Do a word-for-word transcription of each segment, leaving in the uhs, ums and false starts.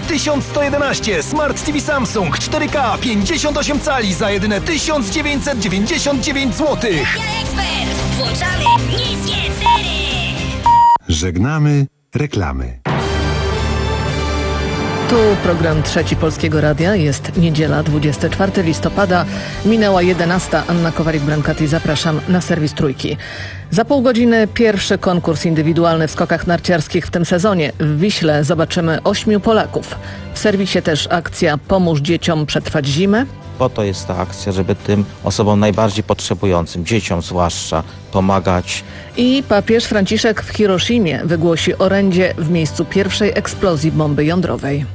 tysiąc sto jedenaście. Smart T V Samsung cztery K pięćdziesiąt osiem cali za jedyne tysiąc dziewięćset dziewięćdziesiąt dziewięć złotych. Ekspert. Włączamy niskie ceny. Żegnamy reklamy. Tu program Trzeci Polskiego Radia. Jest niedziela, dwudziestego czwartego listopada. Minęła jedenasta. Anna Kowalik-Brankati. Zapraszam na serwis Trójki. Za pół godziny pierwszy konkurs indywidualny w skokach narciarskich w tym sezonie. W Wiśle zobaczymy ośmiu Polaków. W serwisie też akcja Pomóż dzieciom przetrwać zimę. Po to jest ta akcja, żeby tym osobom najbardziej potrzebującym, dzieciom zwłaszcza, pomagać. I papież Franciszek w Hiroshimie wygłosi orędzie w miejscu pierwszej eksplozji bomby jądrowej.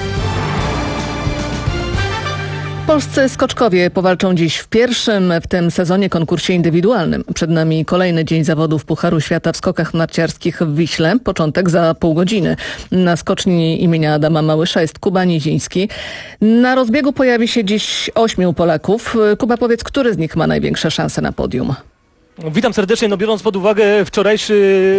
Polscy skoczkowie powalczą dziś w pierwszym w tym sezonie konkursie indywidualnym. Przed nami kolejny dzień zawodów Pucharu Świata w skokach narciarskich w Wiśle. Początek za pół godziny. Na skoczni imienia Adama Małysza jest Kuba Niziński. Na rozbiegu pojawi się dziś ośmiu Polaków. Kuba, powiedz, który z nich ma największe szanse na podium? Witam serdecznie. No, biorąc pod uwagę wczorajszy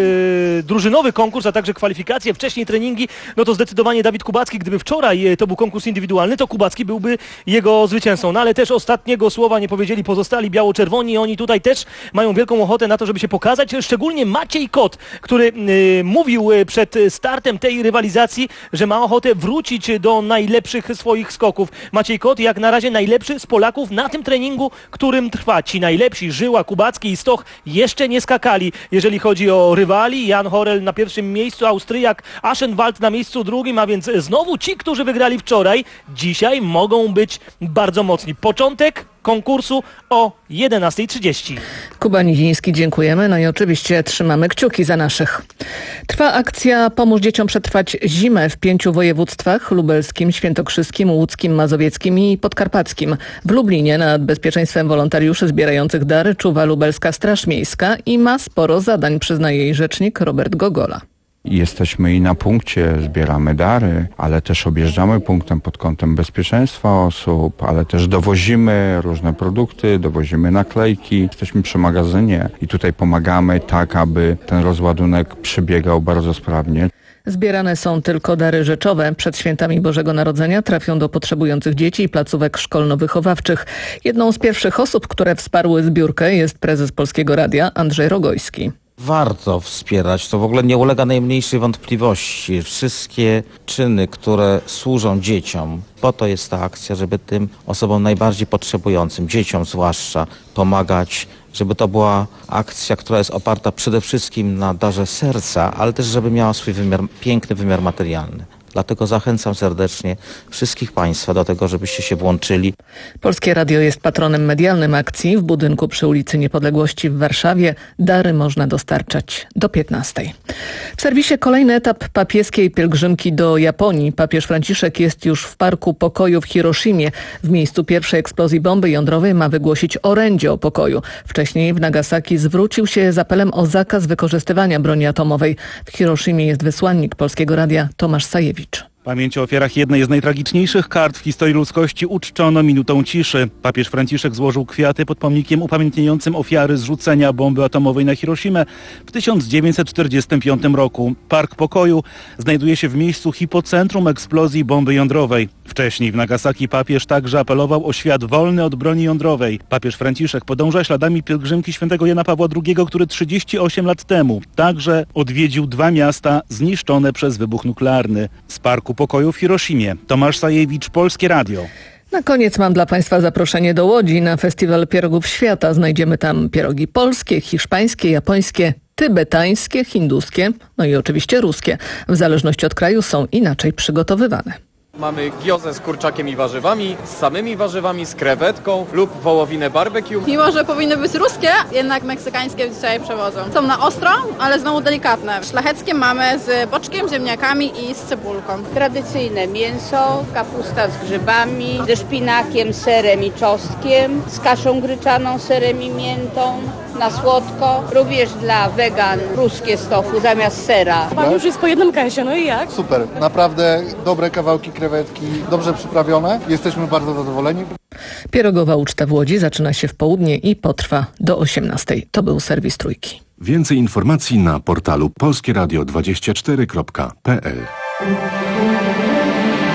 drużynowy konkurs, a także kwalifikacje, wcześniej treningi, no to zdecydowanie Dawid Kubacki. Gdyby wczoraj to był konkurs indywidualny, to Kubacki byłby jego zwycięzcą. No ale też ostatniego słowa nie powiedzieli pozostali biało-czerwoni. Oni tutaj też mają wielką ochotę na to, żeby się pokazać. Szczególnie Maciej Kot, który y, mówił przed startem tej rywalizacji, że ma ochotę wrócić do najlepszych swoich skoków. Maciej Kot jak na razie najlepszy z Polaków na tym treningu, którym trwa. Ci najlepsi, Żyła, Kubacki i Stoch, jeszcze nie skakali. Jeżeli chodzi o rywali, Jan Horel na pierwszym miejscu, Austriak Aschenwald na miejscu drugim, a więc znowu ci, którzy wygrali wczoraj, dzisiaj mogą być bardzo mocni. Początek konkursu o jedenasta trzydzieści. Kuba Niziński, dziękujemy. No i oczywiście trzymamy kciuki za naszych. Trwa akcja Pomóż dzieciom przetrwać zimę w pięciu województwach: lubelskim, świętokrzyskim, łódzkim, mazowieckim i podkarpackim. W Lublinie nad bezpieczeństwem wolontariuszy zbierających dary czuwa lubelska Straż Miejska i ma sporo zadań, przyznaje jej rzecznik Robert Gogola. Jesteśmy i na punkcie, zbieramy dary, ale też objeżdżamy punktem pod kątem bezpieczeństwa osób, ale też dowozimy różne produkty, dowozimy naklejki. Jesteśmy przy magazynie i tutaj pomagamy tak, aby ten rozładunek przebiegał bardzo sprawnie. Zbierane są tylko dary rzeczowe. Przed świętami Bożego Narodzenia trafią do potrzebujących dzieci i placówek szkolno-wychowawczych. Jedną z pierwszych osób, które wsparły zbiórkę, jest prezes Polskiego Radia Andrzej Rogojski. Warto wspierać, to w ogóle nie ulega najmniejszej wątpliwości. Wszystkie czyny, które służą dzieciom, po to jest ta akcja, żeby tym osobom najbardziej potrzebującym, dzieciom zwłaszcza, pomagać, żeby to była akcja, która jest oparta przede wszystkim na darze serca, ale też żeby miała swój wymiar, piękny wymiar materialny. Dlatego zachęcam serdecznie wszystkich Państwa do tego, żebyście się włączyli. Polskie Radio jest patronem medialnym akcji w budynku przy ulicy Niepodległości w Warszawie. Dary można dostarczać do piętnastej. W serwisie kolejny etap papieskiej pielgrzymki do Japonii. Papież Franciszek jest już w Parku Pokoju w Hiroshimie. W miejscu pierwszej eksplozji bomby jądrowej ma wygłosić orędzie o pokoju. Wcześniej w Nagasaki zwrócił się z apelem o zakaz wykorzystywania broni atomowej. W Hiroshimie jest wysłannik Polskiego Radia Tomasz Sajewicz. Pamięć o ofiarach jednej z najtragiczniejszych kart w historii ludzkości uczczono minutą ciszy. Papież Franciszek złożył kwiaty pod pomnikiem upamiętniającym ofiary zrzucenia bomby atomowej na Hiroshimę w tysiąc dziewięćset czterdziestym piątym roku. Park Pokoju znajduje się w miejscu hipocentrum eksplozji bomby jądrowej. Wcześniej w Nagasaki papież także apelował o świat wolny od broni jądrowej. Papież Franciszek podąża śladami pielgrzymki świętego Jana Pawła drugiego, który trzydzieści osiem lat temu także odwiedził dwa miasta zniszczone przez wybuch nuklearny. Z Parku Pokoju w Hiroshimie. Tomasz Sajewicz, Polskie Radio. Na koniec mam dla Państwa zaproszenie do Łodzi na Festiwal Pierogów Świata. Znajdziemy tam pierogi polskie, hiszpańskie, japońskie, tybetańskie, hinduskie, no i oczywiście ruskie. W zależności od kraju są inaczej przygotowywane. Mamy giozę z kurczakiem i warzywami, z samymi warzywami, z krewetką lub wołowinę barbecue. Mimo że powinny być ruskie, jednak meksykańskie dzisiaj przewodzą. Są na ostro, ale znowu delikatne. Szlacheckie mamy z boczkiem, ziemniakami i z cebulką. Tradycyjne mięso, kapusta z grzybami, ze szpinakiem, serem i czosnkiem, z kaszą gryczaną, serem i miętą. Na słodko, również dla wegan ruskie z tofu zamiast sera. Pan już jest po jednym kęsie, no i jak? Super, naprawdę dobre kawałki krewetki, dobrze przyprawione. Jesteśmy bardzo zadowoleni. Pierogowa uczta w Łodzi zaczyna się w południe i potrwa do osiemnastej. To był serwis Trójki. Więcej informacji na portalu polskieradio dwadzieścia cztery kropka p l.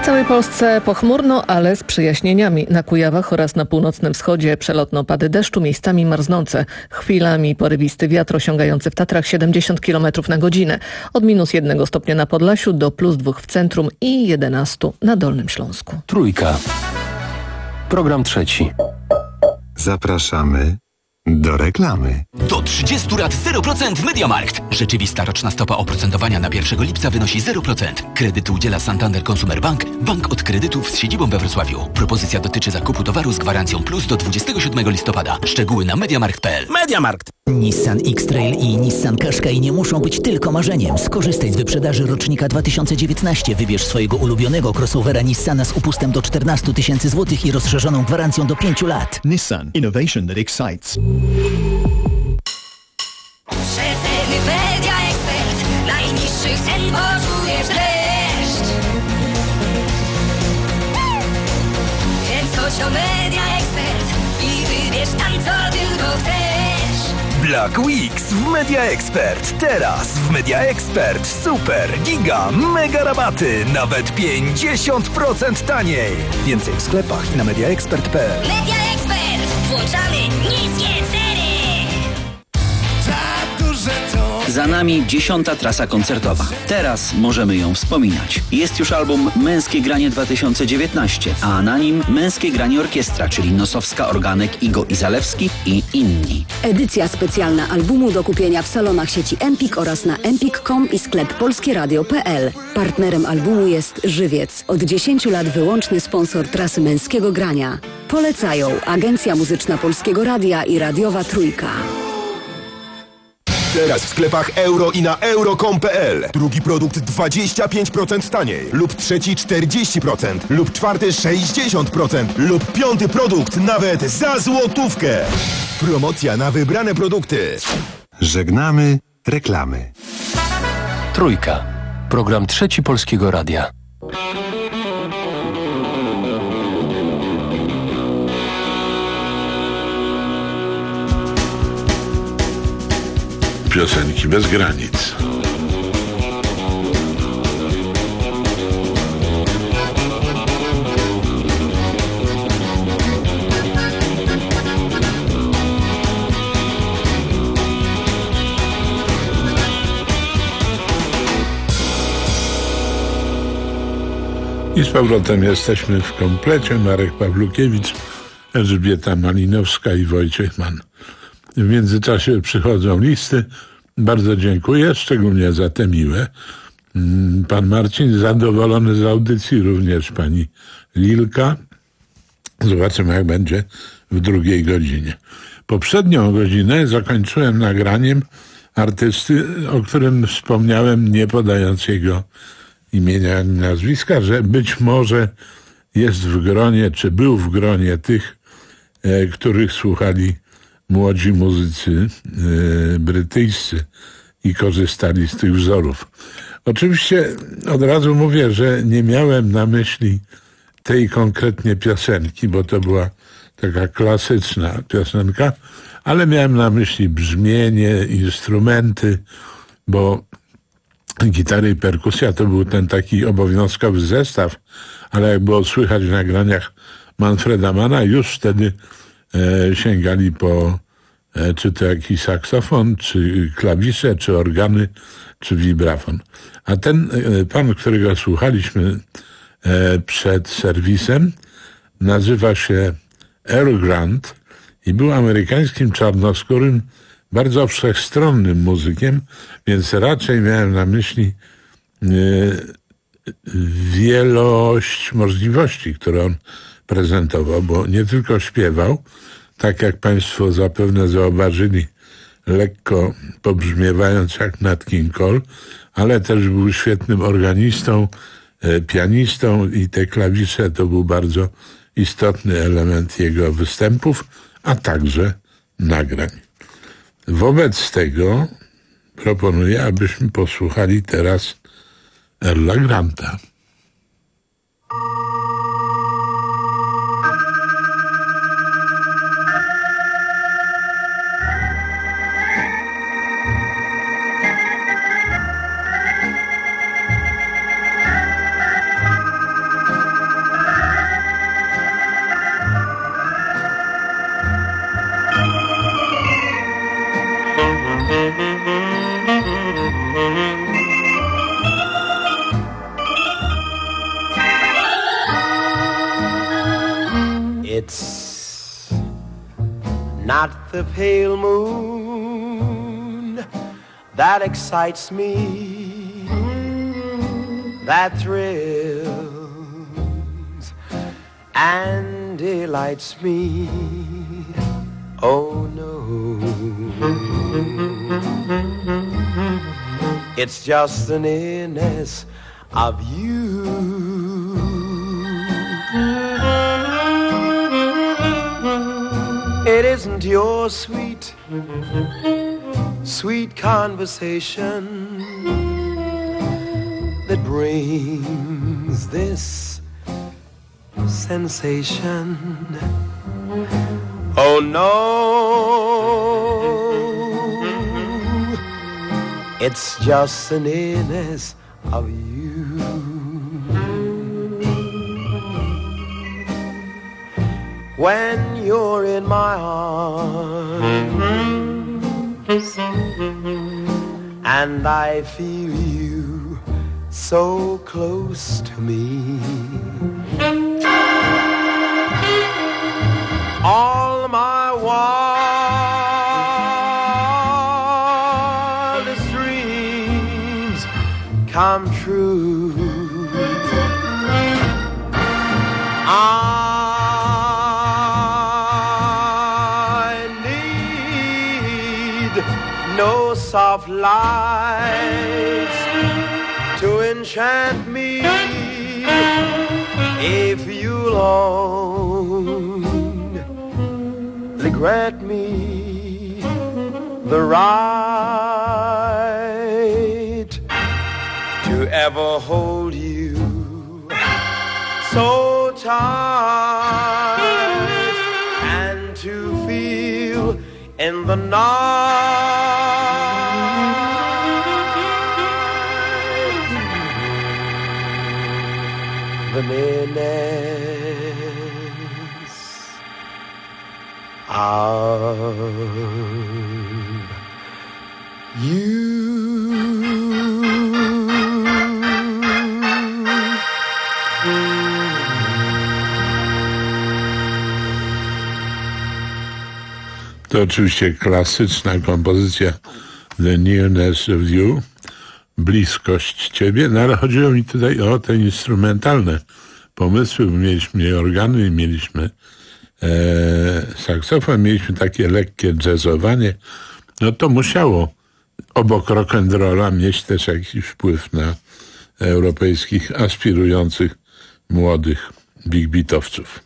W całej Polsce pochmurno, ale z przyjaśnieniami. Na Kujawach oraz na północnym wschodzie przelotne opady deszczu, miejscami marznące. Chwilami porywisty wiatr osiągający w Tatrach siedemdziesiąt kilometrów na godzinę. Od minus jednego stopnia na Podlasiu do plus dwóch w centrum i jedenastu na Dolnym Śląsku. Trójka. Program trzeci. Zapraszamy do reklamy. Do trzydziestu lat zero procent w MediaMarkt. Rzeczywista roczna stopa oprocentowania na pierwszego lipca wynosi zero procent. Kredyt udziela Santander Consumer Bank, bank od kredytów z siedzibą we Wrocławiu. Propozycja dotyczy zakupu towaru z gwarancją plus do dwudziestego siódmego listopada. Szczegóły na mediamarkt kropka p l. MediaMarkt. Nissan X-Trail i Nissan Qashqai nie muszą być tylko marzeniem. Skorzystaj z wyprzedaży rocznika dwa tysiące dziewiętnaście. Wybierz swojego ulubionego crossovera Nissana z upustem do czternastu tysięcy złotych i rozszerzoną gwarancją do pięciu lat. Nissan. Innovation that excites. Przeceny Media Expert. Najniższych cen poczujesz dreszcz. Więc chodź do Media Expert i wybierz tam, co tylko chcesz. Black Weeks w Media Expert. Teraz w Media Expert super, giga, mega rabaty. Nawet pięćdziesiąt procent taniej. Więcej w sklepach i na media expert kropka p l. Media Expert. Włączamy niskie ceny. Za nami dziesiąta trasa koncertowa. Teraz możemy ją wspominać. Jest już album Męskie Granie dwa tysiące dziewiętnaście, a na nim Męskie Granie Orkiestra, czyli Nosowska, Organek, Igo i Zalewski i inni. Edycja specjalna albumu do kupienia w salonach sieci Empik oraz na empik kropka com i sklep polskieradio kropka p l. Partnerem albumu jest Żywiec. Od dziesięciu lat wyłączny sponsor trasy Męskiego Grania. Polecają Agencja Muzyczna Polskiego Radia i Radiowa Trójka. Teraz w sklepach Euro i na euro kropka com kropka p l. Drugi produkt dwadzieścia pięć procent taniej, lub trzeci czterdzieści procent, lub czwarty sześćdziesiąt procent, lub piąty produkt nawet za złotówkę. Promocja na wybrane produkty. Żegnamy reklamy. Trójka. Program trzeci Polskiego Radia. Piosenki bez granic. I z powrotem jesteśmy w komplecie. Marek Pawlukiewicz, Elżbieta Malinowska i Wojciech Mann. W międzyczasie przychodzą listy. Bardzo dziękuję, szczególnie za te miłe. Pan Marcin zadowolony z audycji, również pani Lilka. Zobaczymy, jak będzie w drugiej godzinie. Poprzednią godzinę zakończyłem nagraniem artysty, o którym wspomniałem, nie podając jego imienia ani nazwiska, że być może jest w gronie, czy był w gronie tych, e, których słuchali młodzi muzycy e, brytyjscy i korzystali z tych wzorów. Oczywiście od razu mówię, że nie miałem na myśli tej konkretnie piosenki, bo to była taka klasyczna piosenka, ale miałem na myśli brzmienie, instrumenty, bo gitary i perkusja to był ten taki obowiązkowy zestaw, ale jak było słychać w nagraniach Manfreda Manna, już wtedy e, sięgali po e, czy to jakiś saksofon, czy klawisze, czy organy, czy wibrafon. A ten e, pan, którego słuchaliśmy e, przed serwisem, nazywa się Earl Grant i był amerykańskim czarnoskórym, bardzo wszechstronnym muzykiem, więc raczej miałem na myśli e, wielość możliwości, które on prezentował, bo nie tylko śpiewał, tak jak państwo zapewne zauważyli, lekko pobrzmiewając jak Nat King Cole, ale też był świetnym organistą, e, pianistą i te klawisze to był bardzo istotny element jego występów, a także nagrań. Wobec tego proponuję, abyśmy posłuchali teraz Earla Granta. It's not the pale moon that excites me, that thrills and delights me. Oh no, it's just the nearness of you. It isn't your sweet, sweet conversation that brings this sensation. Oh no, it's just the nearness of you. When you're in my arms and I feel you so close to me, all my wildest dreams come true. I need no soft lights to enchant me if you'll only grant me the right to ever hold you so tight and to feel in the night the nearness of you. To oczywiście klasyczna kompozycja The Nearness of You, bliskość Ciebie, no ale chodziło mi tutaj o te instrumentalne pomysły, bo mieliśmy organy, mieliśmy e, saksofon, mieliśmy takie lekkie jazzowanie, no to musiało obok rock'n'rolla mieć też jakiś wpływ na europejskich aspirujących młodych big beatowców.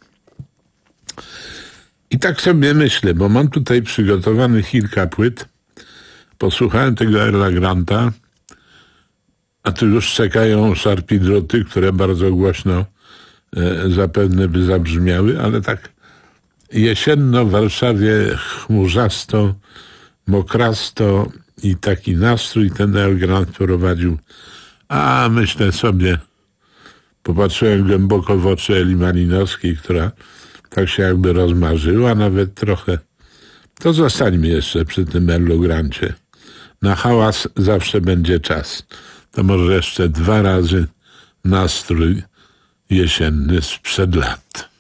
I tak sobie myślę, bo mam tutaj przygotowanych kilka płyt. Posłuchałem tego Earla Granta, a tu już czekają szarpidroty, które bardzo głośno e, zapewne by zabrzmiały, ale tak jesienno w Warszawie chmurzasto, mokrasto i taki nastrój ten Earl Grant prowadził. A myślę sobie, popatrzyłem głęboko w oczy Eli Malinowskiej, która tak się jakby rozmarzyła nawet trochę. To zostańmy jeszcze przy tym Earlu Grancie. Na hałas zawsze będzie czas. To może jeszcze dwa razy nastrój jesienny sprzed lat.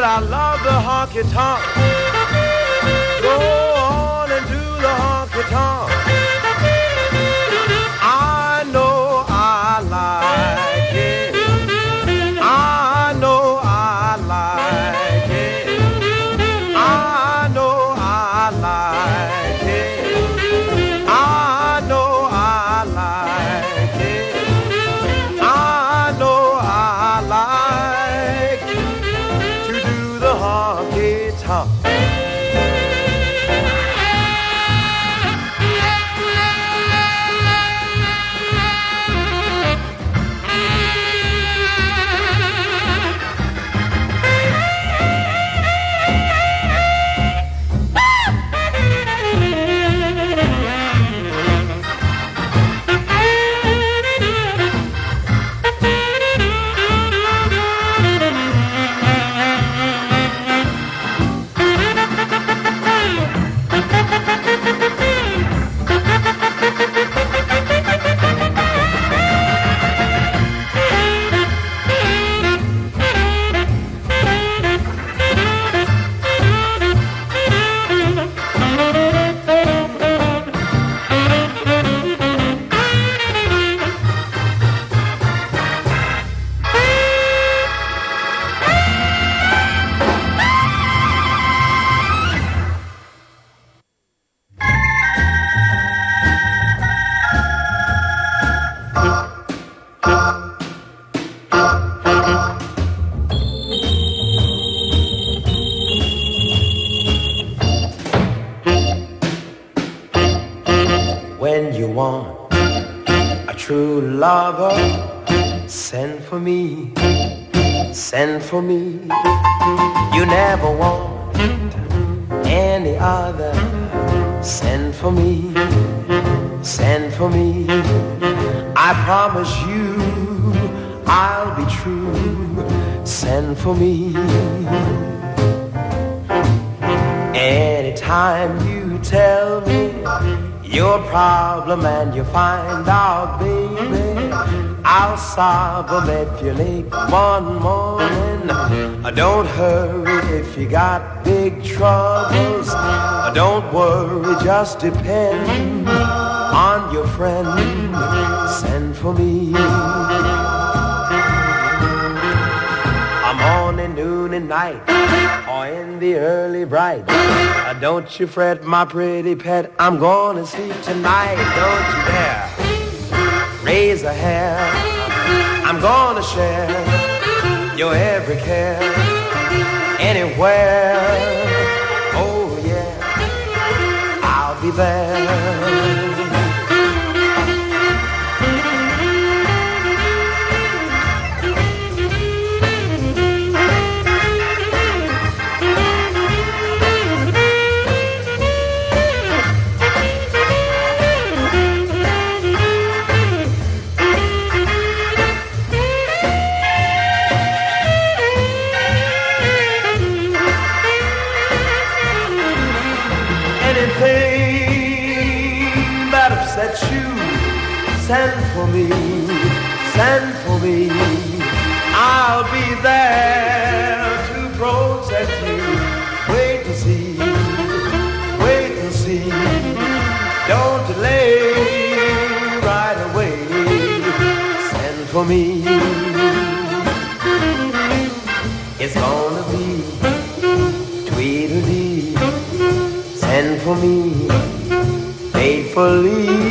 I love the honky-tonk. Go on and do the honky-tonk. I know I like it. I know I like it. I know I like it. I know I like it. I know I like to do the honky-tonk. When you want a true lover, send for me, send for me. You never want any other, send for me, send for me. I promise you I'll be true, send for me. Anytime you tell me your problem and you find out, baby, I'll solve them if you leak one morning. Don't hurry if you got big troubles. Don't worry, just depend on your friend. Send for me. I'm morning, noon, and night, or in the early bright. Uh, don't you fret, my pretty pet, I'm gonna sleep tonight. Don't you dare raise a hair. I'm gonna share your every care anywhere. Oh yeah, I'll be there. Send for me, send for me. I'll be there to protect you. Wait to see, wait to see. Don't delay, right away. Send for me. It's gonna be Tweedledee. Send for me, faithfully.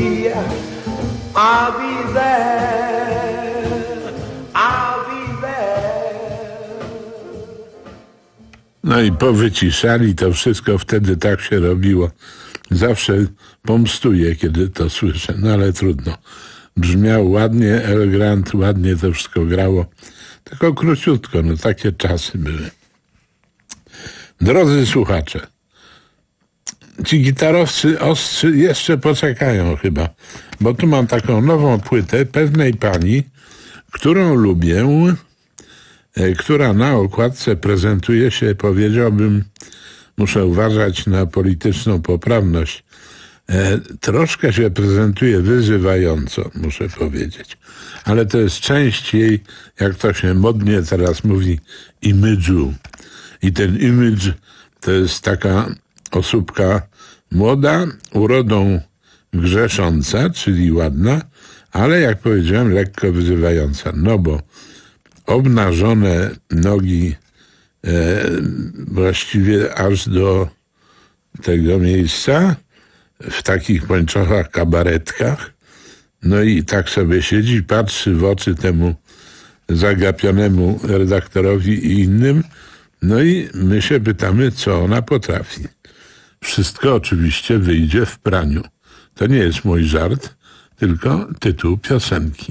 I'll be there, I'll be there. No i powyciszali to wszystko, wtedy tak się robiło. Zawsze pomstuję, kiedy to słyszę, no ale trudno. Brzmiał ładnie, elegant, ładnie to wszystko grało. Tylko króciutko, no takie czasy były. Drodzy słuchacze, ci gitarowcy ostrzy jeszcze poczekają chyba, bo tu mam taką nową płytę pewnej pani, którą lubię, e, która na okładce prezentuje się, powiedziałbym, muszę uważać na polityczną poprawność, e, troszkę się prezentuje wyzywająco, muszę powiedzieć, ale to jest część jej, jak to się modnie teraz mówi, imidżu. i ten image to jest taka osóbka młoda, urodą grzesząca, czyli ładna, ale jak powiedziałem, lekko wyzywająca. No bo obnażone nogi e, właściwie aż do tego miejsca, w takich pończochach, kabaretkach, no i tak sobie siedzi, patrzy w oczy temu zagapionemu redaktorowi i innym, no i my się pytamy, co ona potrafi. Wszystko oczywiście wyjdzie w praniu. To nie jest mój żart, tylko tytuł piosenki.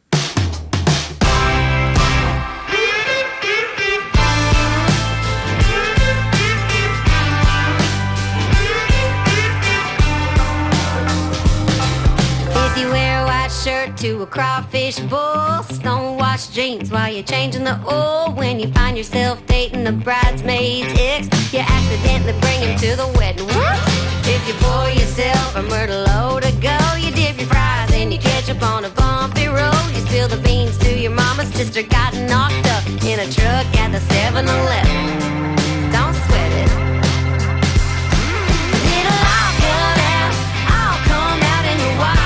To a crawfish bowl, stonewashed jeans while you're changing the oil. When you find yourself dating the bridesmaid's ex, you accidentally bring him to the wedding. What? If you pour yourself a myrtle load to go, you dip your fries and you catch up on a bumpy road. You spill the beans to your mama's sister, got knocked up in a truck at the seven eleven. Don't sweat it. It'll all come out, all come out in the wash.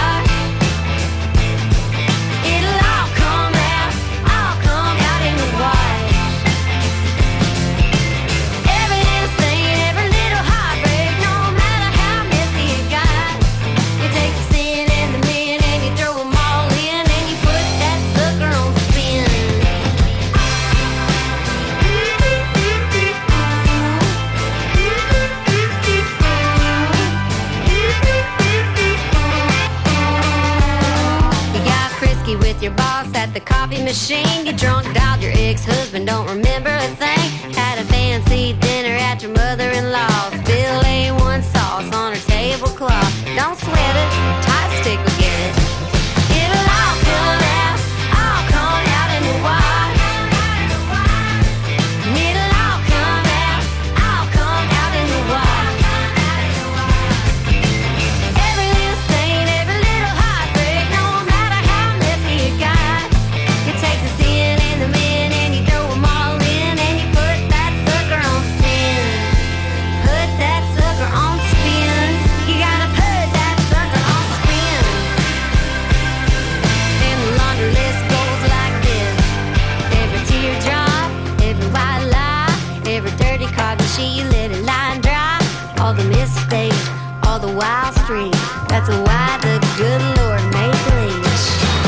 With your boss at the coffee machine, you drunk dialed your ex-husband, don't remember a thing. Had a fancy dinner at your mother-in-law's, Bill A one sauce on her tablecloth. Don't sweat it, tight stick will get it. It'll all come out, all come out in the wash. It'll all come out, all come out in the wash. Every little stain, every little heartbreak, no matter how messy you got, you take the sin and the men and you throw them all in and you put that sucker on spin. Put that sucker on spin. You gotta put that sucker on spin. And the laundry list goes like this. Every teardrop, every white lie, every dirty carbon sheet, you let it lie and dry. All the mistakes, all the wild streams. That's why the good Lord made bleach.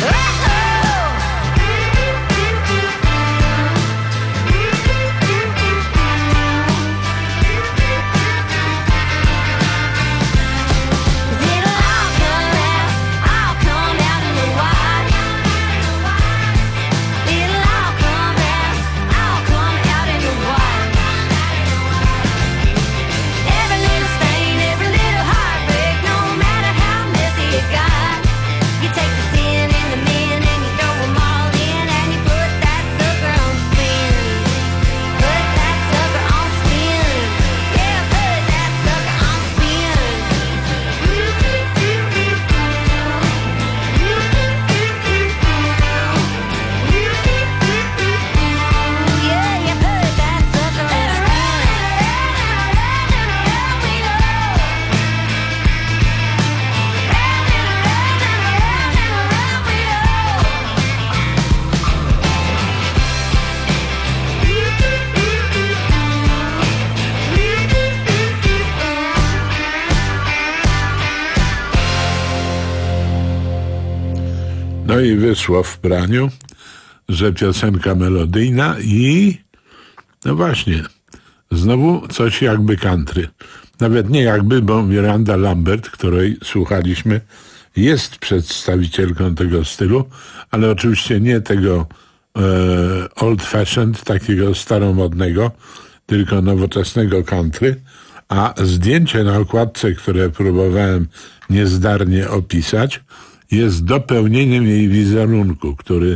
No i wyszło w praniu, że piosenka melodyjna i no właśnie, znowu coś jakby country. Nawet nie jakby, bo Miranda Lambert, której słuchaliśmy, jest przedstawicielką tego stylu, ale oczywiście nie tego e, old fashioned, takiego staromodnego, tylko nowoczesnego country, a zdjęcie na okładce, które próbowałem niezdarnie opisać, jest dopełnieniem jej wizerunku, który...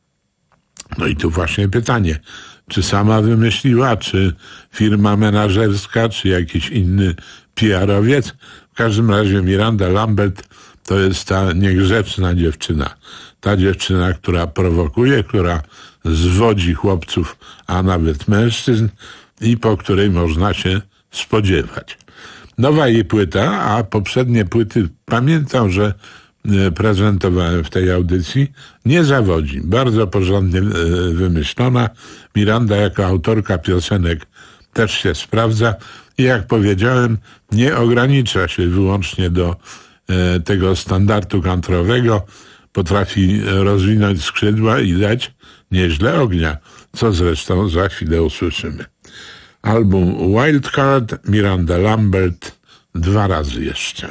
No i tu właśnie pytanie, czy sama wymyśliła, czy firma menażerska, czy jakiś inny P R owiec. W każdym razie Miranda Lambert to jest ta niegrzeczna dziewczyna. Ta dziewczyna, która prowokuje, która zwodzi chłopców, a nawet mężczyzn. i po której można się spodziewać. Nowa jej płyta, a poprzednie płyty pamiętam, że prezentowałem w tej audycji, nie zawodzi. Bardzo porządnie wymyślona. Miranda jako autorka piosenek też się sprawdza i jak powiedziałem, nie ogranicza się wyłącznie do tego standardu kantrowego. Potrafi rozwinąć skrzydła i dać nieźle ognia, co zresztą za chwilę usłyszymy. Album Wildcard, Miranda Lambert, dwa razy jeszcze.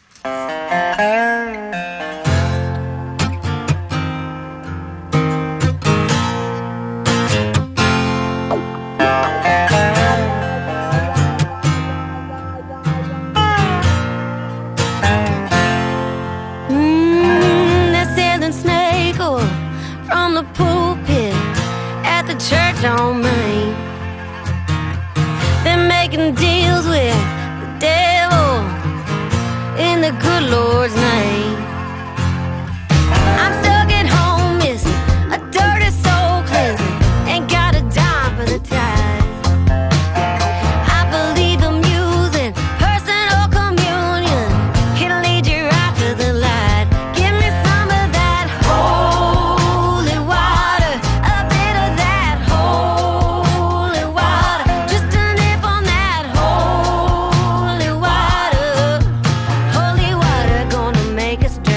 On Main, they're making deals with the devil in the good Lord's name. I'm stuck at home missing a dirty soul cleansing, ain't got a dime for the tithe. I believe I'm using personal communion, it'll lead you right to the light. Give me some of that holy water, a bit of that holy water, just a nip on that holy water. Holy water gonna make us drink.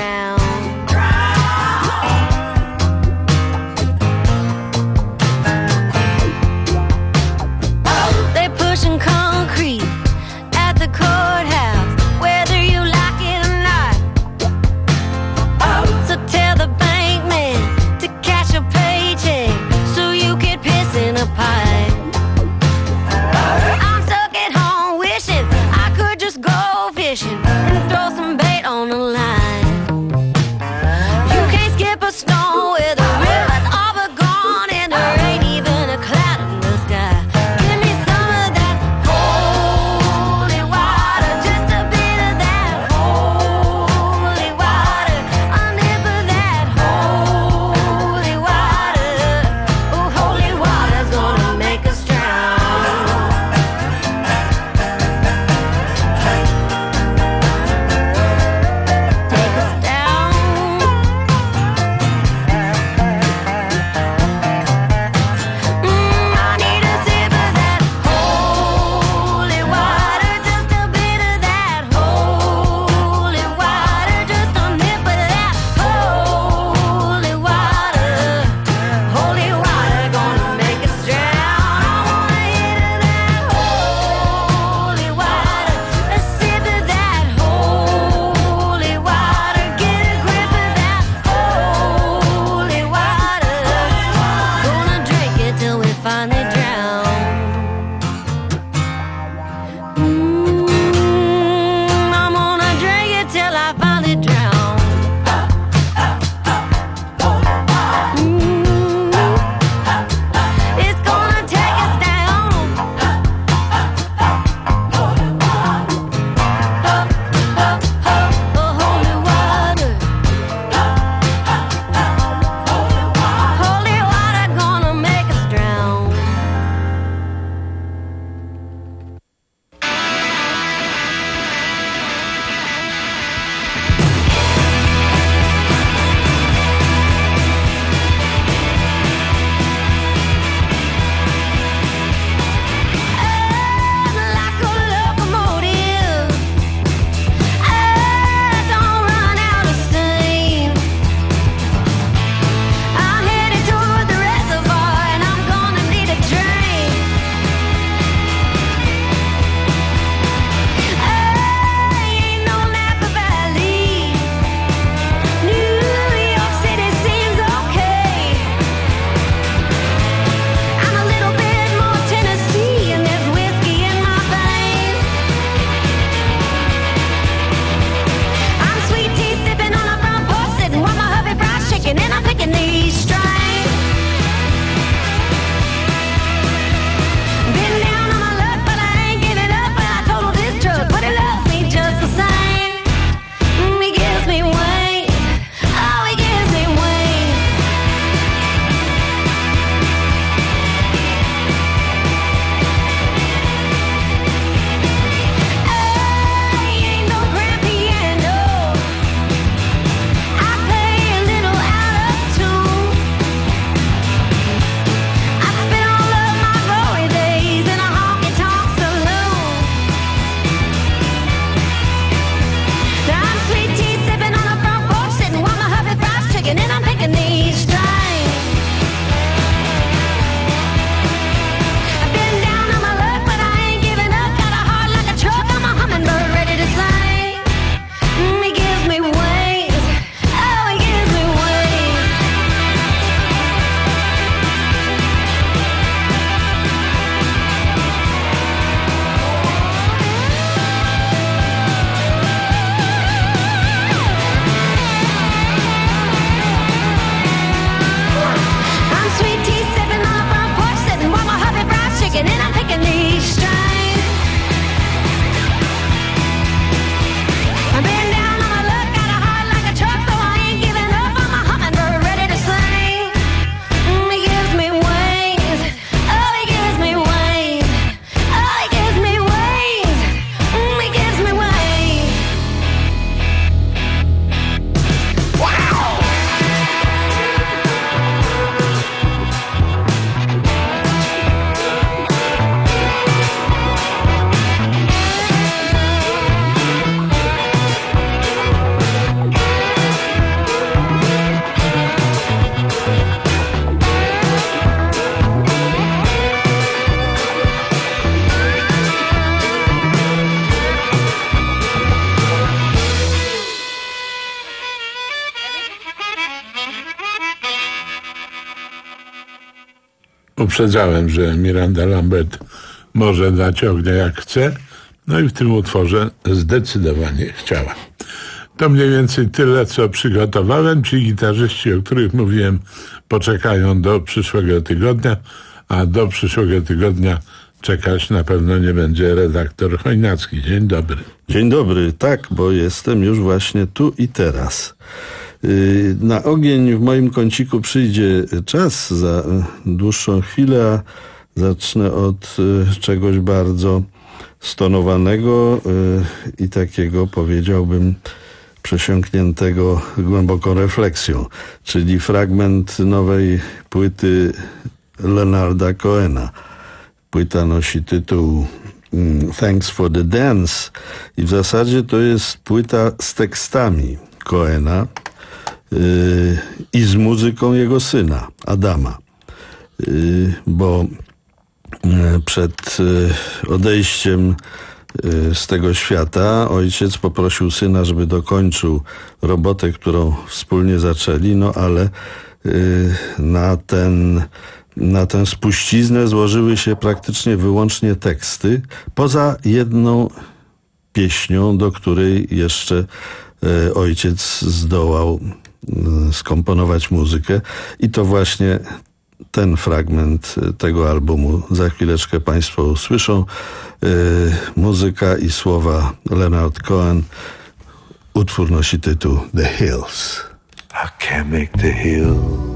uprzedzałem, że Miranda Lambert może dać ognia jak chce, no i w tym utworze zdecydowanie chciała. To mniej więcej tyle, co przygotowałem. Ci gitarzyści, o których mówiłem, poczekają do przyszłego tygodnia, a do przyszłego tygodnia czekać na pewno nie będzie redaktor Chojnacki. Dzień dobry. Dzień dobry, tak, bo jestem już właśnie tu i teraz. Na ogień w moim kąciku przyjdzie czas za dłuższą chwilę, a zacznę od czegoś bardzo stonowanego i takiego, powiedziałbym, przesiąkniętego głęboką refleksją, czyli fragment nowej płyty Leonarda Cohena. Płyta nosi tytuł Thanks for the Dance i w zasadzie to jest płyta z tekstami Cohena yy, i z muzyką jego syna, Adama. Yy, bo yy, przed yy, odejściem yy, z tego świata ojciec poprosił syna, żeby dokończył robotę, którą wspólnie zaczęli, no ale yy, na ten Na tę spuściznę złożyły się praktycznie wyłącznie teksty, poza jedną pieśnią, do której jeszcze e, ojciec zdołał e, skomponować muzykę. I to właśnie ten fragment tego albumu za chwileczkę Państwo usłyszą. E, muzyka i słowa Leonard Cohen. Utwór nosi tytuł The Hills. I can't make the hills.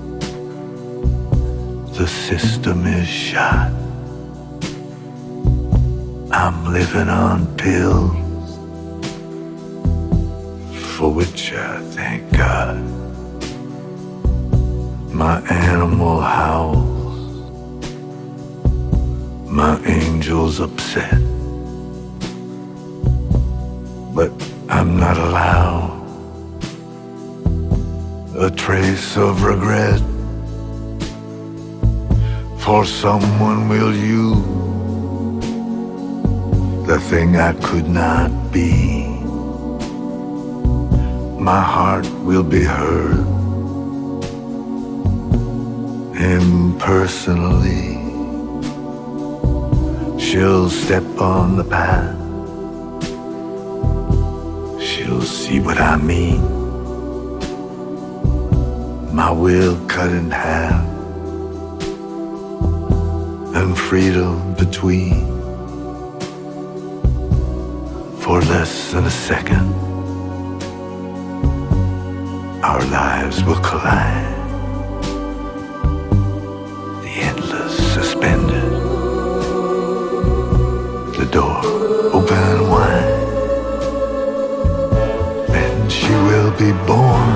The system is shot. I'm living on pills, for which I thank God. My animal howls, my angel's upset, but I'm not allowed a trace of regret. For someone will use the thing I could not be. My heart will be hurt impersonally. She'll step on the path. She'll see what I mean. My will cut in half, and freedom between. For less than a second, our lives will collide. The endless suspended, the door open wide. Then she will be born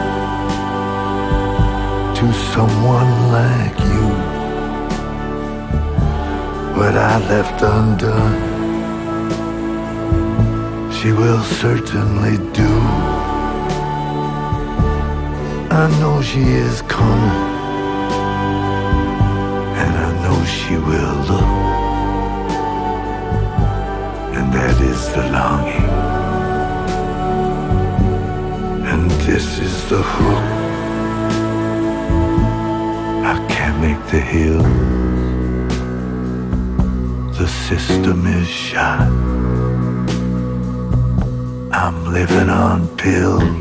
to someone like you. What I left undone, she will certainly do. I know she is coming, and I know she will look, and that is the longing, and this is the hook. I can't make the hill. The system is shot. I'm living on pills,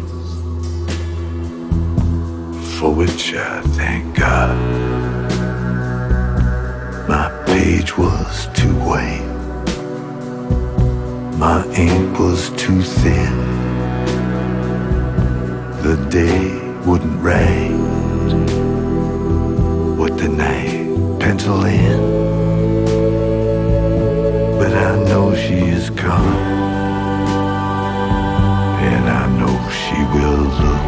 for which I thank God. My page was too white, my ink was too thin. The day wouldn't write what the night penciled in. But I know she is coming, and I know she will look.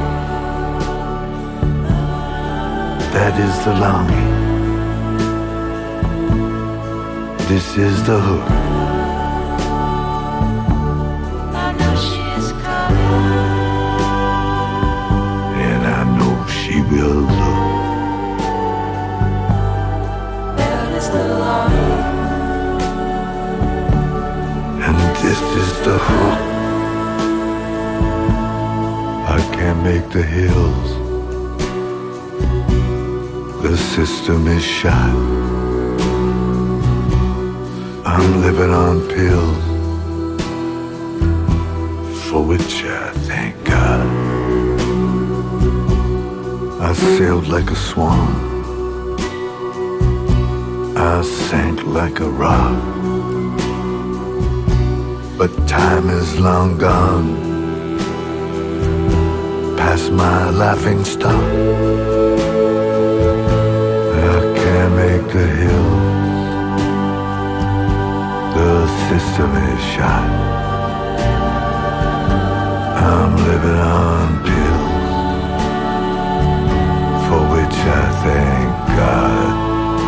That is the longing, this is the hook. I know she is coming, and I know she will look. That is the longing, and this is the hook. I can't make the hills, the The system is shot. I'm living on pills, for which I thank God. I sailed like a swan, I sank like a rock, but time is long gone, past my laughing stock. I can't make the hill, the system is shot. I'm living on pills, for which I thank God.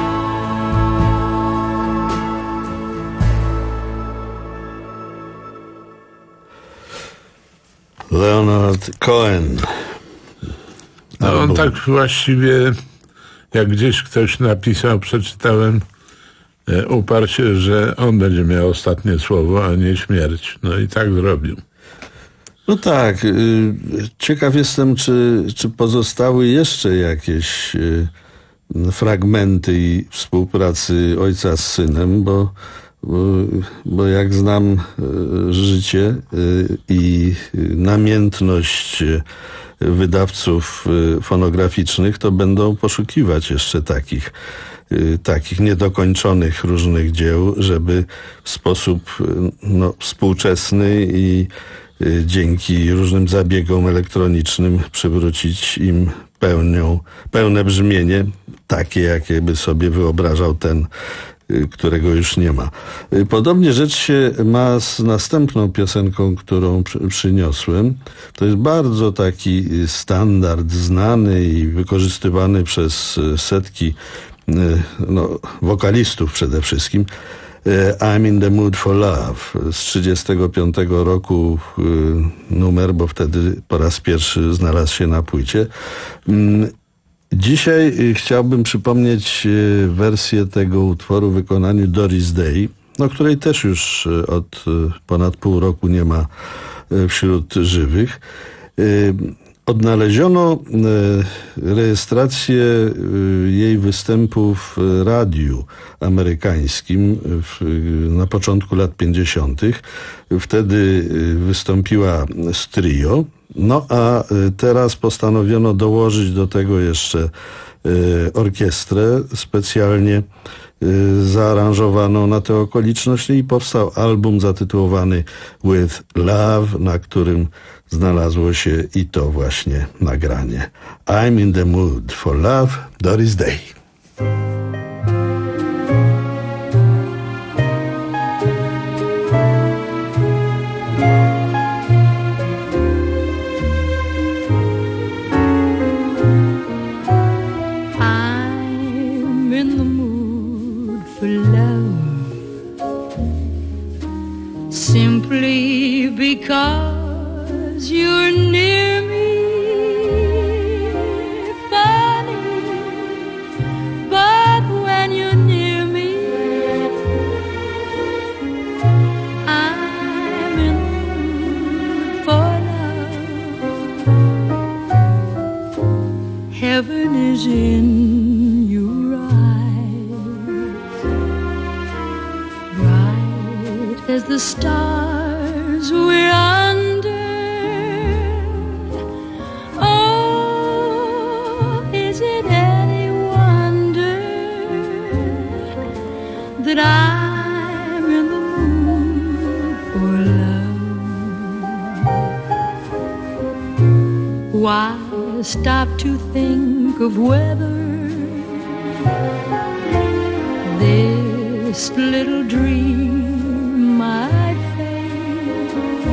Leonard Cohen. No on tak właściwie, jak gdzieś ktoś napisał, przeczytałem, e, uparł się, że on będzie miał ostatnie słowo, a nie śmierć. No i tak zrobił. No tak. Y, ciekaw jestem, czy, czy pozostały jeszcze jakieś y, fragmenty i współpracy ojca z synem, bo Bo, bo jak znam y, życie y, i namiętność y, wydawców y, fonograficznych, to będą poszukiwać jeszcze takich, y, takich niedokończonych różnych dzieł, żeby w sposób y, no, współczesny i y, dzięki różnym zabiegom elektronicznym przywrócić im pełnią, pełne brzmienie, takie jakie by sobie wyobrażał ten, którego już nie ma. Podobnie rzecz się ma z następną piosenką, którą przy, przyniosłem. To jest bardzo taki standard, znany i wykorzystywany przez setki no, wokalistów przede wszystkim. I'm in the mood for love z trzydziestego piątego roku numer, bo wtedy po raz pierwszy znalazł się na płycie. Dzisiaj chciałbym przypomnieć wersję tego utworu w wykonaniu Doris Day, no której też już od ponad pół roku nie ma wśród żywych. Odnaleziono rejestrację jej występu w radiu amerykańskim w, na początku lat pięćdziesiątych. Wtedy wystąpiła z trio. No a teraz postanowiono dołożyć do tego jeszcze orkiestrę specjalnie zaaranżowaną na tę okoliczność i powstał album zatytułowany With Love, na którym znalazło się i to właśnie nagranie. I'm in the mood for love, Doris Day. Simply because you're near me, funny, but when you're near me, I'm in the mood for love. Heaven is in your eyes, bright as the stars we're under. Oh, is it any wonder that I'm in the mood for love? Why stop to think of whether this little dream might fade?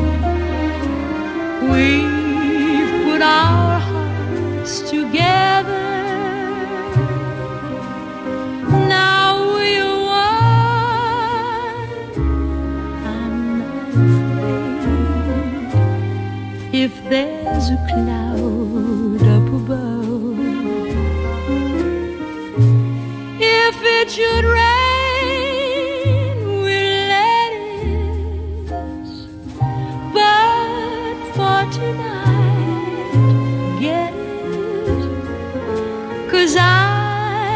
We've put our hearts together, now we're one. I'm not afraid if there's a cloud up above, if it should rain, tonight, get it, 'cause I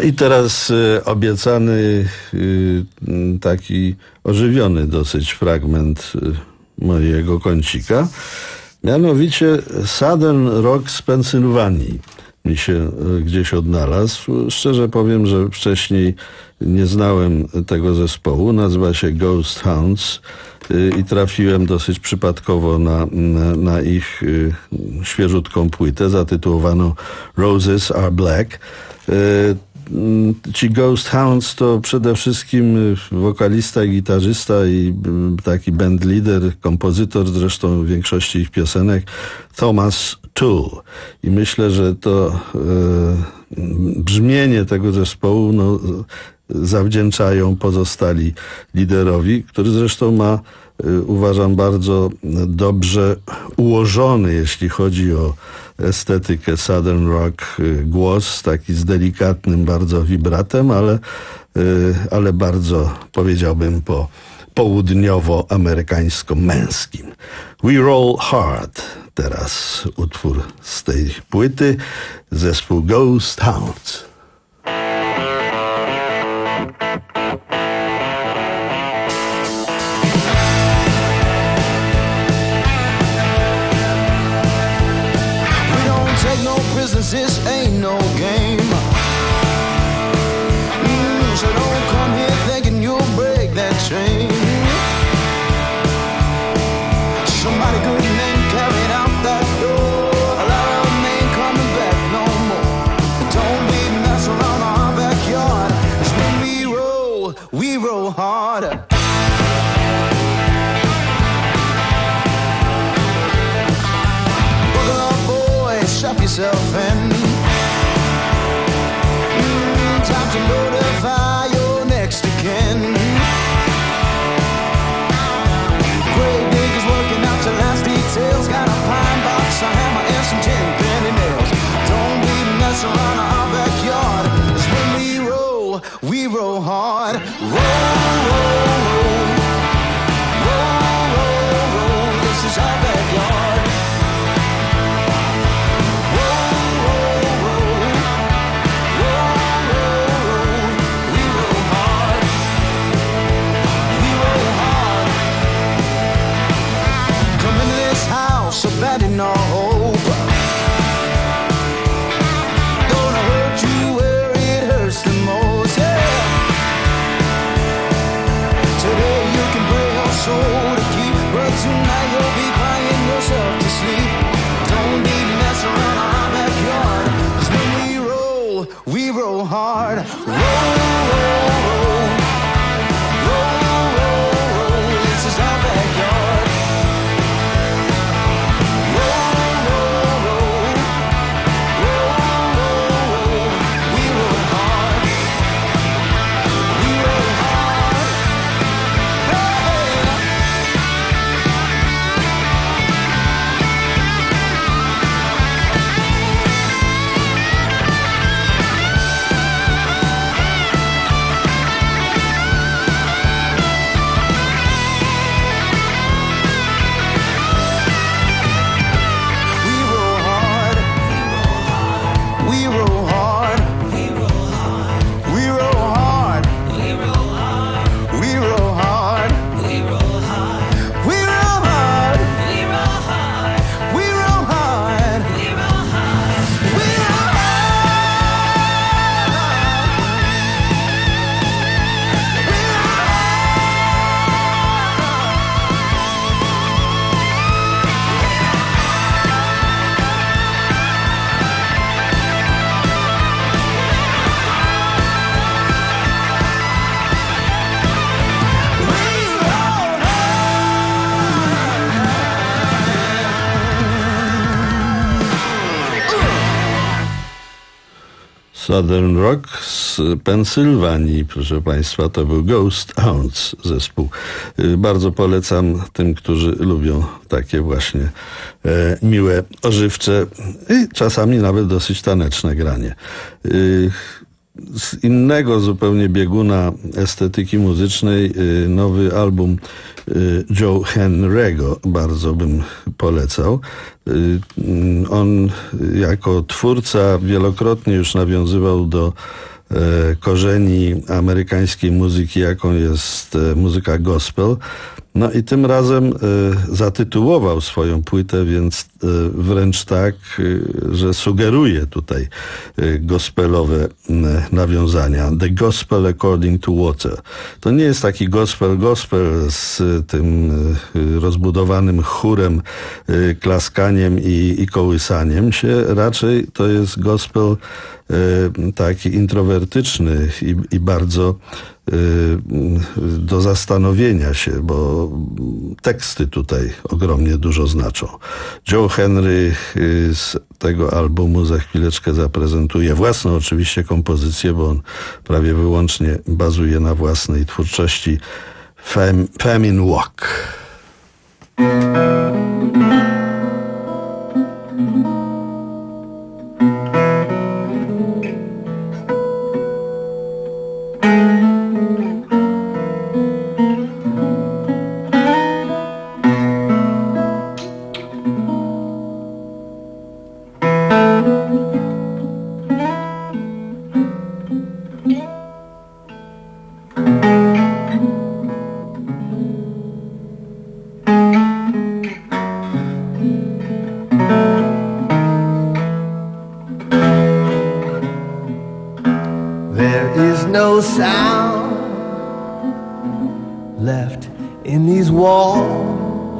i teraz y, obiecany y, taki ożywiony dosyć fragment y, mojego kącika. Mianowicie Southern Rock z Pensylwanii mi się y, gdzieś odnalazł. Szczerze powiem, że wcześniej nie znałem tego zespołu. Nazywa się Ghost Hounds y, i trafiłem dosyć przypadkowo na, na, na ich y, świeżutką płytę zatytułowaną Roses Are Black. Y, Ci Ghost Hounds to przede wszystkim wokalista, gitarzysta i taki band leader, kompozytor zresztą większości ich piosenek, Thomas Tull. I myślę, że to e, brzmienie tego zespołu no, zawdzięczają pozostali liderowi, który zresztą ma, e, uważam, bardzo dobrze ułożony, jeśli chodzi o estetykę Southern Rock, głos taki z delikatnym bardzo wibratem, ale, ale bardzo, powiedziałbym, po południowo-amerykańsko-męskim. We Roll Hard. Teraz utwór z tej płyty, zespół Ghost Hounds. This ain't no game. Mm, so don't come here thinking you'll break that chain. Somebody good and then carried out that door. A lot of them ain't coming back no more. Don't be messing around our backyard. 'Cause when we roll, we roll harder. Buckle up, boys, strap yourself in. Mm, time to notify your next of kin. Grave diggers working out your last details. Got a pine box, a hammer, and some tin penny nails. Don't be messing around our backyard. 'Cause when we roll, we roll hard. Roll, roll, roll. Roll, roll, roll. This is our backyard. So bad in all hope. Gonna hurt you where it hurts the most, yeah. Today you can pray your soul to keep, but tonight you'll be crying yourself to sleep. Don't be messing around our backyard. 'Cause when we roll, we roll hard. Roll, roll, roll. Roll, roll, roll. This is our backyard. Southern Rock z Pensylwanii, proszę Państwa, to był Ghost Hounds zespół. Bardzo polecam tym, którzy lubią takie właśnie e, miłe, ożywcze i czasami nawet dosyć taneczne granie. E, z innego zupełnie bieguna estetyki muzycznej e, nowy album e, Joe Henry'ego bardzo bym polecał. E, on jako twórca wielokrotnie już nawiązywał do korzeni amerykańskiej muzyki, jaką jest muzyka gospel. No i tym razem zatytułował swoją płytę, więc wręcz tak, że sugeruje tutaj gospelowe nawiązania. The Gospel According to Water. To nie jest taki gospel, gospel z tym rozbudowanym chórem, klaskaniem i, i kołysaniem się. Raczej to jest gospel taki introwertyczny i, i bardzo do zastanowienia się, bo teksty tutaj ogromnie dużo znaczą. Joe Henry z tego albumu za chwileczkę zaprezentuje własną oczywiście kompozycję, bo on prawie wyłącznie bazuje na własnej twórczości. Fam- Famine Walk. No sound left in these walls,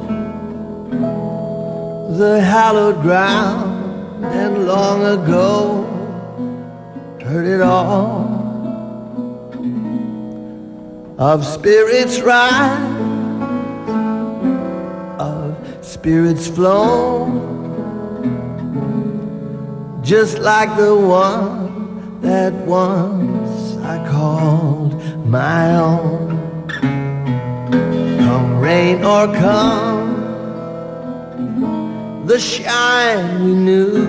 the hallowed ground, and long ago heard it all of spirits rise, of spirits flow, just like the one that once I called my own. Come rain or come the shine we knew,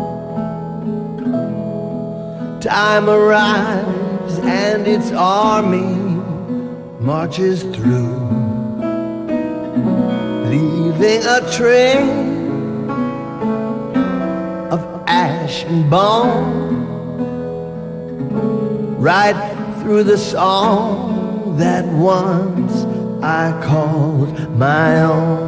time arrives and its army marches through, leaving a trail of ash and bone, right through the song that once I called my own.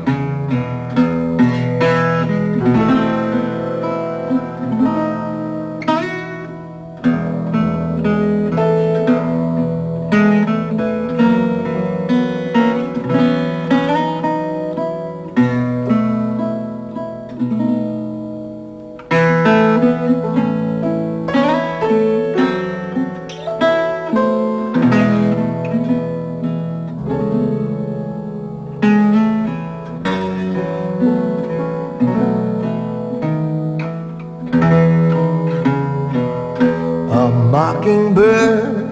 Mockingbird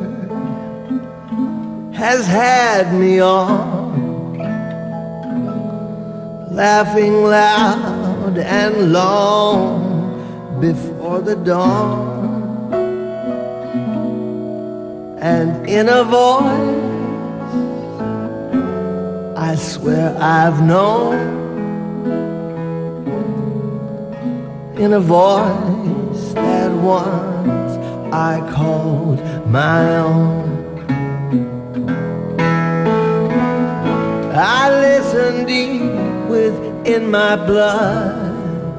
has had me on, laughing loud and long before the dawn, and in a voice I swear I've known, in a voice that once I called my own. I listen deep within my blood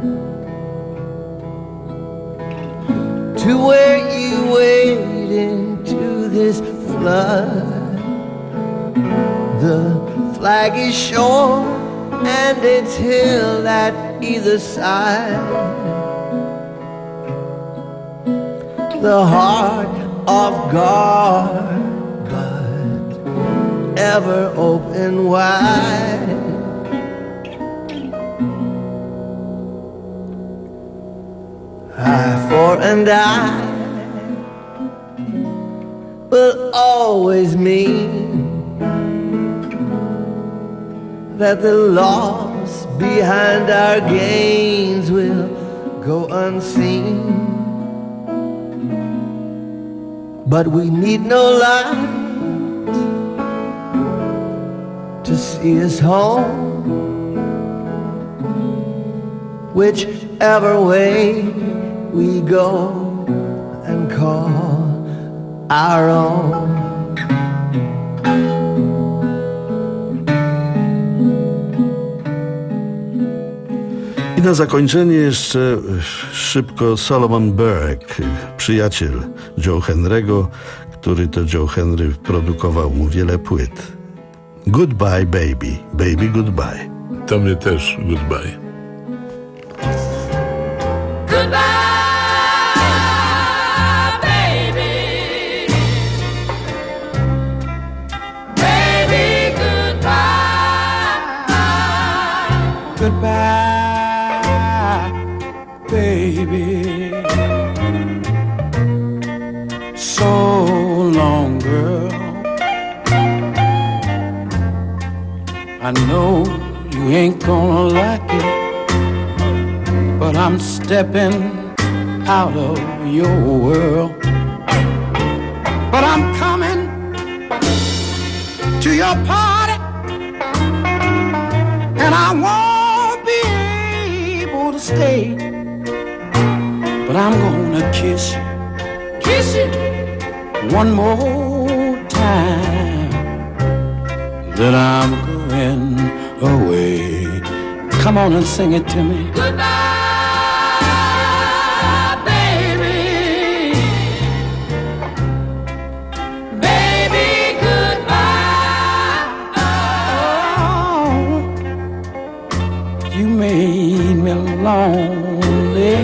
to where you wade into this flood. The flag is shore and it's hill at either side. The heart of God, but ever open wide. Eye for an eye will always mean that the loss behind our gains will go unseen. But we need no light to see us home, whichever way we go and call our own. I na zakończenie jeszcze szybko Solomon Burke, przyjaciel Joe Henry'ego, który to Joe Henry produkował mu wiele płyt. Goodbye baby, baby goodbye. To mnie też goodbye. Goodbye, baby. Baby, goodbye. Goodbye, baby. So long, girl. I know you ain't gonna like it, but I'm stepping out of your world. But I'm coming to your party, and I won't be able to stay, but I'm gonna kiss you, kiss you one more time, then I'm going away. Come on and sing it to me. Goodbye, baby. Baby, goodbye. Oh, you made me lonely.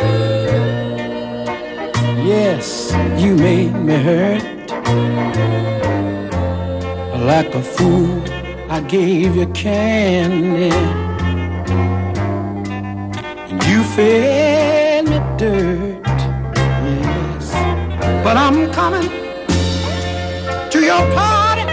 Yes, you made me hurt. Like a fool, I gave you candy, and you fed me dirt. Yes, but I'm coming to your party,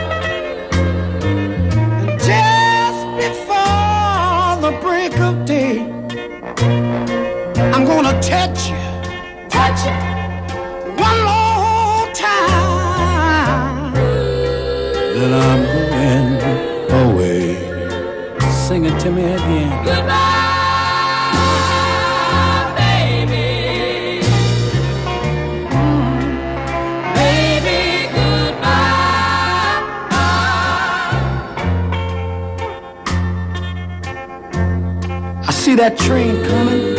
and just before the break of day, I'm gonna touch you, touch you one more time, then I'm going away. Sing it to me again. Goodbye, baby. Mm. Baby, goodbye. I see that train coming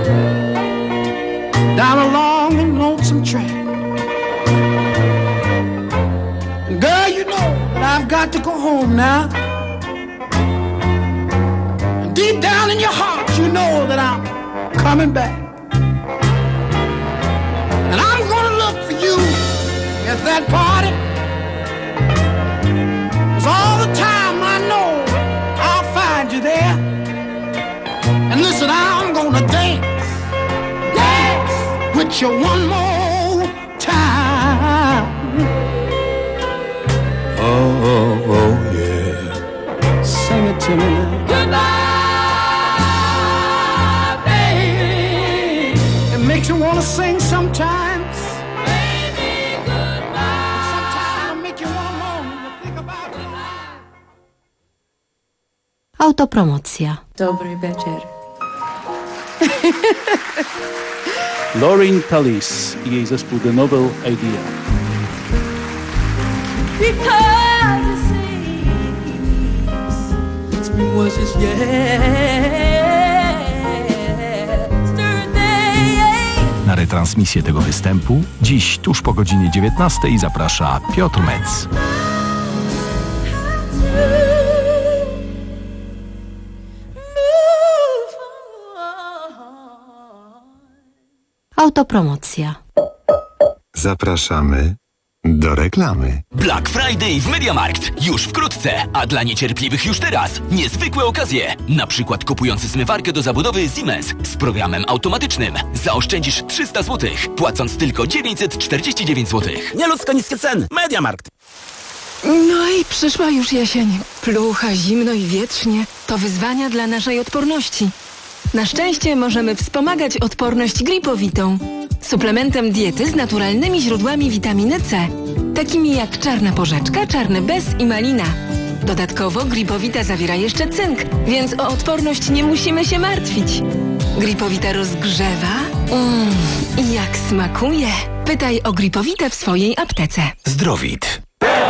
down along the lonesome track. Girl, you know that I've got to go home now. And deep down in your heart, you know that I'm coming back. And I'm gonna look for you at that party. 'Cause all the time I know I'll find you there. And listen, I'm gonna dance, dance with you one more time. Oh, oh, oh, yeah. Sing it to me now. Goodbye, baby. It makes you want to sing sometimes. Baby, goodbye. Sometimes it make you want more to think about it. Autopromocja. Dobry wieczór. Lauren Tallis i jej zespół The Novel Idea. Because it seems spring was just yesterday. Na retransmisję tego występu dziś tuż po godzinie dziewiętnastej zaprasza Piotr Metz. Autopromocja. Zapraszamy do reklamy. Black Friday w MediaMarkt. Już wkrótce, a dla niecierpliwych już teraz. Niezwykłe okazje. Na przykład kupujący zmywarkę do zabudowy Siemens z programem automatycznym. Zaoszczędzisz trzysta złotych, płacąc tylko dziewięćset czterdzieści dziewięć złotych. Nieludzko niskie ceny. MediaMarkt. No i przyszła już jesień. Plucha, zimno i wietrznie. To wyzwania dla naszej odporności. Na szczęście możemy wspomagać odporność gripowitą. Suplementem diety z naturalnymi źródłami witaminy C, takimi jak czarna porzeczka, czarny bez i malina. Dodatkowo gripowita zawiera jeszcze cynk, więc o odporność nie musimy się martwić. Gripowita rozgrzewa. Mmm, i jak smakuje. Zapytaj o Gripowite w swojej aptece. Zdrowit.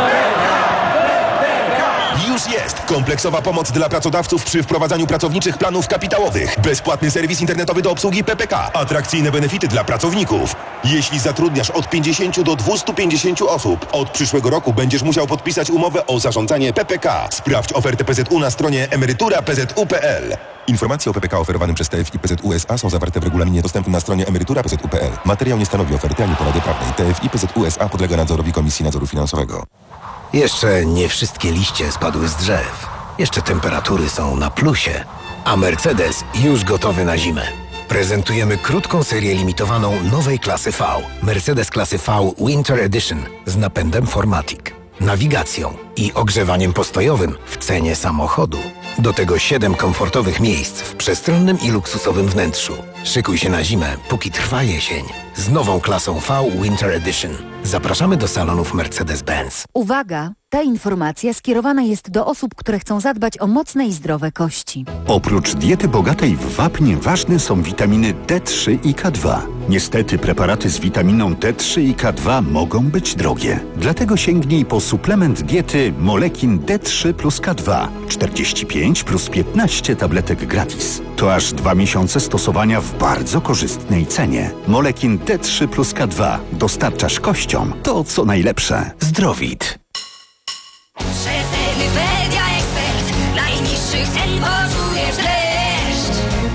Już jest! Kompleksowa pomoc dla pracodawców przy wprowadzaniu pracowniczych planów kapitałowych. Bezpłatny serwis internetowy do obsługi P P K. Atrakcyjne benefity dla pracowników. Jeśli zatrudniasz od pięćdziesięciu do dwustu pięćdziesięciu osób, od przyszłego roku będziesz musiał podpisać umowę o zarządzanie P P K. Sprawdź ofertę P Z U na stronie emerytura p z u kropka p l. Informacje o P P K oferowanym przez T F I P Z U S A są zawarte w regulaminie dostępnym na stronie emerytura p z u kropka p l. Materiał nie stanowi oferty ani porady prawnej. T F I P Z U S A podlega nadzorowi Komisji Nadzoru Finansowego. Jeszcze nie wszystkie liście spadły z drzew. Jeszcze temperatury są na plusie. A Mercedes już gotowy na zimę. Prezentujemy krótką serię limitowaną nowej klasy V. Mercedes klasy V Winter Edition z napędem cztery matic, nawigacją i ogrzewaniem postojowym w cenie samochodu. Do tego siedem komfortowych miejsc w przestronnym i luksusowym wnętrzu. Szykuj się na zimę, póki trwa jesień. Z nową klasą V Winter Edition. Zapraszamy do salonów Mercedes-Benz. Uwaga! Ta informacja skierowana jest do osób, które chcą zadbać o mocne i zdrowe kości. Oprócz diety bogatej w wapnie ważne są witaminy D trzy i K dwa. Niestety preparaty z witaminą D trzy i K dwa mogą być drogie. Dlatego sięgnij po suplement diety Molekin D trzy plus K dwa. czterdzieści pięć plus piętnaście tabletek gratis. To aż dwa miesiące stosowania w bardzo korzystnej cenie. Molekin D trzy plus K dwa. Dostarczasz kościom to, co najlepsze. Zdrowit. Przeceny Media Expert. Najniższych cen poczujesz dreszcz.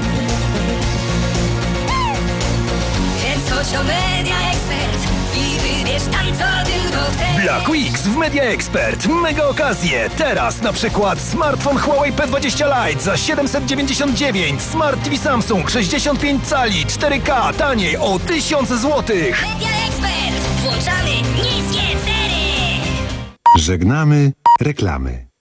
Więc chodź o Media Expert i wybierz tam, co tylko chcesz. Black Weeks w Media Expert. Mega okazje. Teraz na przykład smartfon Huawei P dwadzieścia Lite za siedemset dziewięćdziesiąt dziewięć. Smart T V Samsung sześćdziesiąt pięć cali cztery K taniej o tysiąc złotych. Media Expert. Włączamy niskie ceny. Żegnamy reklamy.